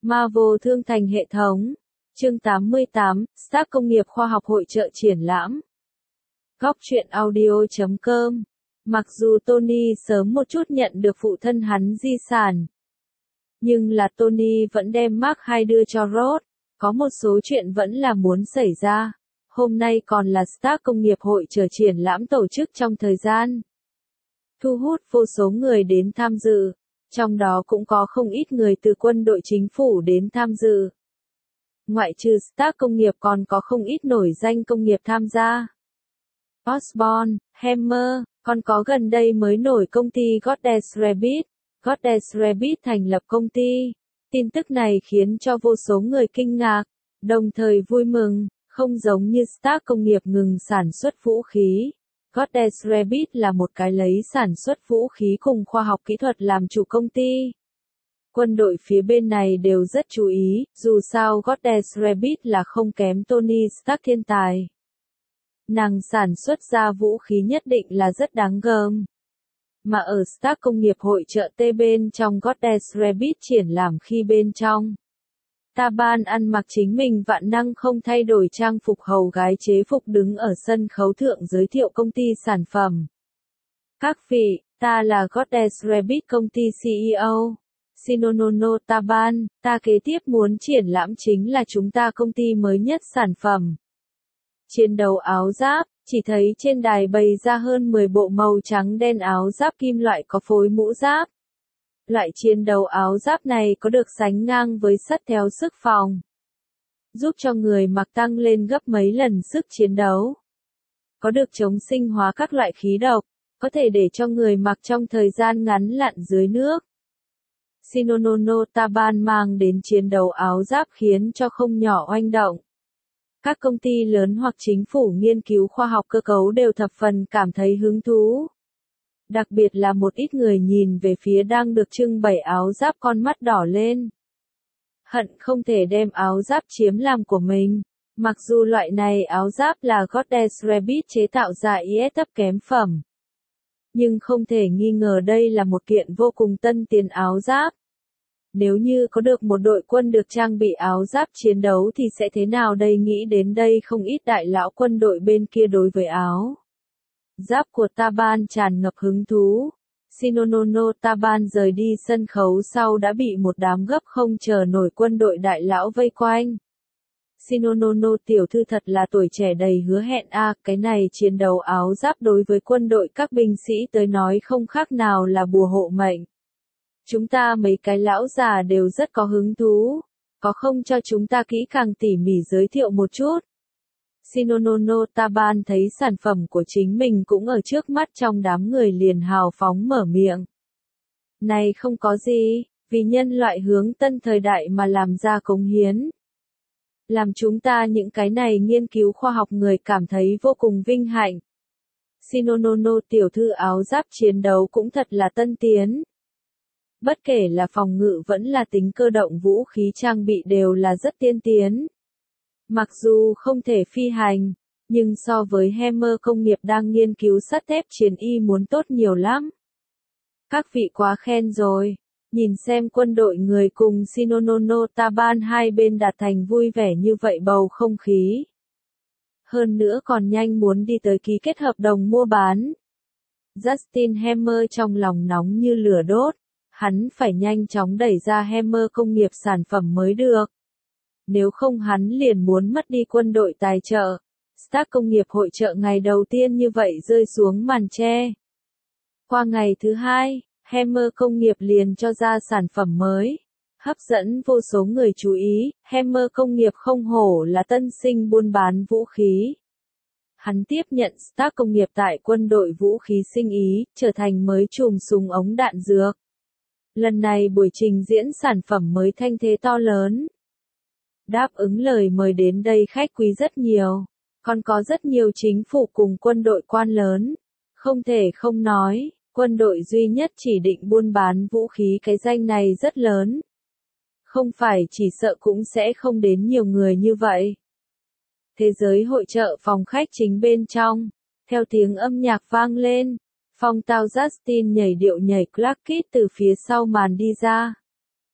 Marvel thương thành hệ thống. Chương 88, Stark Công nghiệp Khoa học hội chợ triển lãm. Góc truyện audio.com. Mặc dù Tony sớm một chút nhận được phụ thân hắn di sản, nhưng là Tony vẫn đem Mark II đưa cho Roth. Có một số chuyện vẫn là muốn xảy ra. Hôm nay còn là Stark Công nghiệp hội chợ triển lãm tổ chức trong thời gian thu hút vô số người đến tham dự, trong đó cũng có không ít người từ quân đội chính phủ đến tham dự. Ngoại trừ Stark Công nghiệp còn có không ít nổi danh công nghiệp tham gia. Osborne, Hammer, còn có gần đây mới nổi công ty Goddess Rabbit. Goddess Rabbit thành lập công ty. Tin tức này khiến cho vô số người kinh ngạc, đồng thời vui mừng, không giống như Stark Công nghiệp ngừng sản xuất vũ khí. Goddess Rabbit là một cái lấy sản xuất vũ khí cùng khoa học kỹ thuật làm chủ công ty. Quân đội phía bên này đều rất chú ý, dù sao Goddess Rabbit là không kém Tony Stark thiên tài. Nàng sản xuất ra vũ khí nhất định là rất đáng gờm. Mà ở Stark Công nghiệp hội chợ T bên trong Goddess Rabbit triển lãm khi bên trong, Taban ăn mặc chính mình vạn năng không thay đổi trang phục hầu gái chế phục đứng ở sân khấu thượng giới thiệu công ty sản phẩm. Các vị, ta là Goddess Rabbit công ty CEO. Shinonono Taban, ta kế tiếp muốn triển lãm chính là chúng ta công ty mới nhất sản phẩm. Chiến đấu áo giáp, chỉ thấy trên đài bày ra hơn 10 bộ màu trắng đen áo giáp kim loại có phối mũ giáp. Loại chiến đấu áo giáp này có được sánh ngang với sắt theo sức phòng, giúp cho người mặc tăng lên gấp mấy lần sức chiến đấu. Có được chống sinh hóa các loại khí độc, có thể để cho người mặc trong thời gian ngắn lặn dưới nước. Shinonono Taban mang đến chiến đấu áo giáp khiến cho không nhỏ oanh động. Các công ty lớn hoặc chính phủ nghiên cứu khoa học cơ cấu đều thập phần cảm thấy hứng thú. Đặc biệt là một ít người nhìn về phía đang được trưng bày áo giáp con mắt đỏ lên. Hận không thể đem áo giáp chiếm làm của mình. Mặc dù loại này áo giáp là Goddess Rabbit chế tạo ra IS thấp kém phẩm, nhưng không thể nghi ngờ đây là một kiện vô cùng tân tiến áo giáp. Nếu như có được một đội quân được trang bị áo giáp chiến đấu thì sẽ thế nào đây? Nghĩ đến đây không ít đại lão quân đội bên kia đối với áo giáp của Taban tràn ngập hứng thú. Shinonono Taban rời đi sân khấu sau đã bị một đám gấp không chờ nổi quân đội đại lão vây quanh. Shinonono tiểu thư thật là tuổi trẻ đầy hứa hẹn a, cái này chiến đấu áo giáp đối với quân đội các binh sĩ tới nói không khác nào là bùa hộ mệnh. Chúng ta mấy cái lão già đều rất có hứng thú, có không cho chúng ta kỹ càng tỉ mỉ giới thiệu một chút? Shinonono Taban thấy sản phẩm của chính mình cũng ở trước mắt trong đám người liền hào phóng mở miệng. Này không có gì, vì nhân loại hướng tân thời đại mà làm ra cống hiến. Làm chúng ta những cái này nghiên cứu khoa học người cảm thấy vô cùng vinh hạnh. Shinonono tiểu thư áo giáp chiến đấu cũng thật là tân tiến. Bất kể là phòng ngự vẫn là tính cơ động vũ khí trang bị đều là rất tiên tiến. Mặc dù không thể phi hành, nhưng so với Hammer công nghiệp đang nghiên cứu sắt thép chiến y muốn tốt nhiều lắm. Các vị quá khen rồi, nhìn xem quân đội người cùng Shinonono Taban hai bên đạt thành vui vẻ như vậy bầu không khí. Hơn nữa còn nhanh muốn đi tới ký kết hợp đồng mua bán. Justin Hammer trong lòng nóng như lửa đốt, hắn phải nhanh chóng đẩy ra Hammer công nghiệp sản phẩm mới được. Nếu không hắn liền muốn mất đi quân đội tài trợ. Stark Công nghiệp hội chợ ngày đầu tiên như vậy rơi xuống màn che. Qua ngày thứ hai, Hammer công nghiệp liền cho ra sản phẩm mới, hấp dẫn vô số người chú ý. Hammer công nghiệp không hổ là tân sinh buôn bán vũ khí. Hắn tiếp nhận Stark Công nghiệp tại quân đội vũ khí sinh Ý, trở thành mới chùm súng ống đạn dược. Lần này buổi trình diễn sản phẩm mới thanh thế to lớn. Đáp ứng lời mời đến đây khách quý rất nhiều, còn có rất nhiều chính phủ cùng quân đội quan lớn. Không thể không nói, quân đội duy nhất chỉ định buôn bán vũ khí cái danh này rất lớn. Không phải chỉ sợ cũng sẽ không đến nhiều người như vậy. Thế giới hội chợ phòng khách chính bên trong, theo tiếng âm nhạc vang lên, phong tao Justin nhảy điệu nhảy Clark Kid từ phía sau màn đi ra.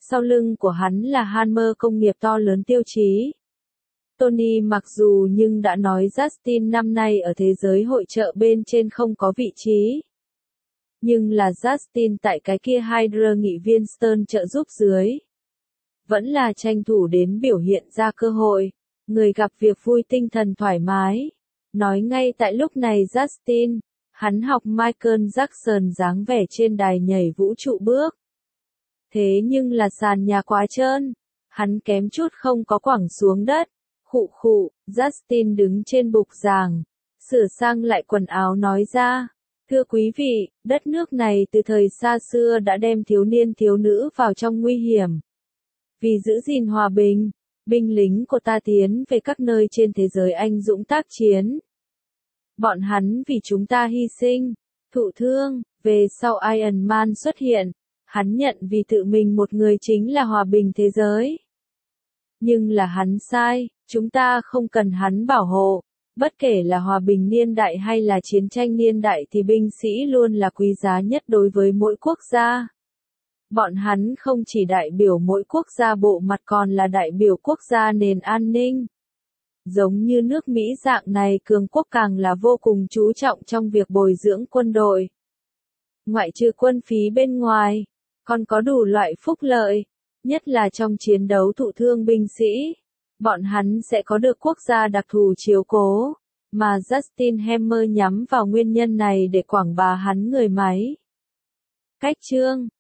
Sau lưng của hắn là Hammer công nghiệp to lớn tiêu chí. Tony mặc dù nhưng đã nói Justin năm nay ở thế giới hội chợ bên trên không có vị trí. Nhưng là Justin tại cái kia Hydra nghị viên Stern trợ giúp dưới. Vẫn là tranh thủ đến biểu hiện ra cơ hội. Người gặp việc vui tinh thần thoải mái. Nói ngay tại lúc này Justin, hắn học Michael Jackson dáng vẻ trên đài nhảy vũ trụ bước. Thế nhưng là sàn nhà quá trơn, hắn kém chút không có quẳng xuống đất. Khụ khụ, Justin đứng trên bục giảng, sửa sang lại quần áo nói ra. Thưa quý vị, đất nước này từ thời xa xưa đã đem thiếu niên thiếu nữ vào trong nguy hiểm. Vì giữ gìn hòa bình, binh lính của ta tiến về các nơi trên thế giới anh dũng tác chiến. Bọn hắn vì chúng ta hy sinh, thụ thương, về sau Iron Man xuất hiện, hắn nhận vì tự mình một người chính là hòa bình thế giới. Nhưng là hắn sai, chúng ta không cần hắn bảo hộ. Bất kể là hòa bình niên đại hay là chiến tranh niên đại thì binh sĩ luôn là quý giá nhất đối với mỗi quốc gia. Bọn hắn không chỉ đại biểu mỗi quốc gia bộ mặt còn là đại biểu quốc gia nền an ninh. Giống như nước Mỹ dạng này cường quốc càng là vô cùng chú trọng trong việc bồi dưỡng quân đội. Ngoại trừ quân phí bên ngoài, còn có đủ loại phúc lợi, nhất là trong chiến đấu thụ thương binh sĩ. Bọn hắn sẽ có được quốc gia đặc thù chiếu cố, mà Justin Hammer nhắm vào nguyên nhân này để quảng bá hắn người máy. Cách chương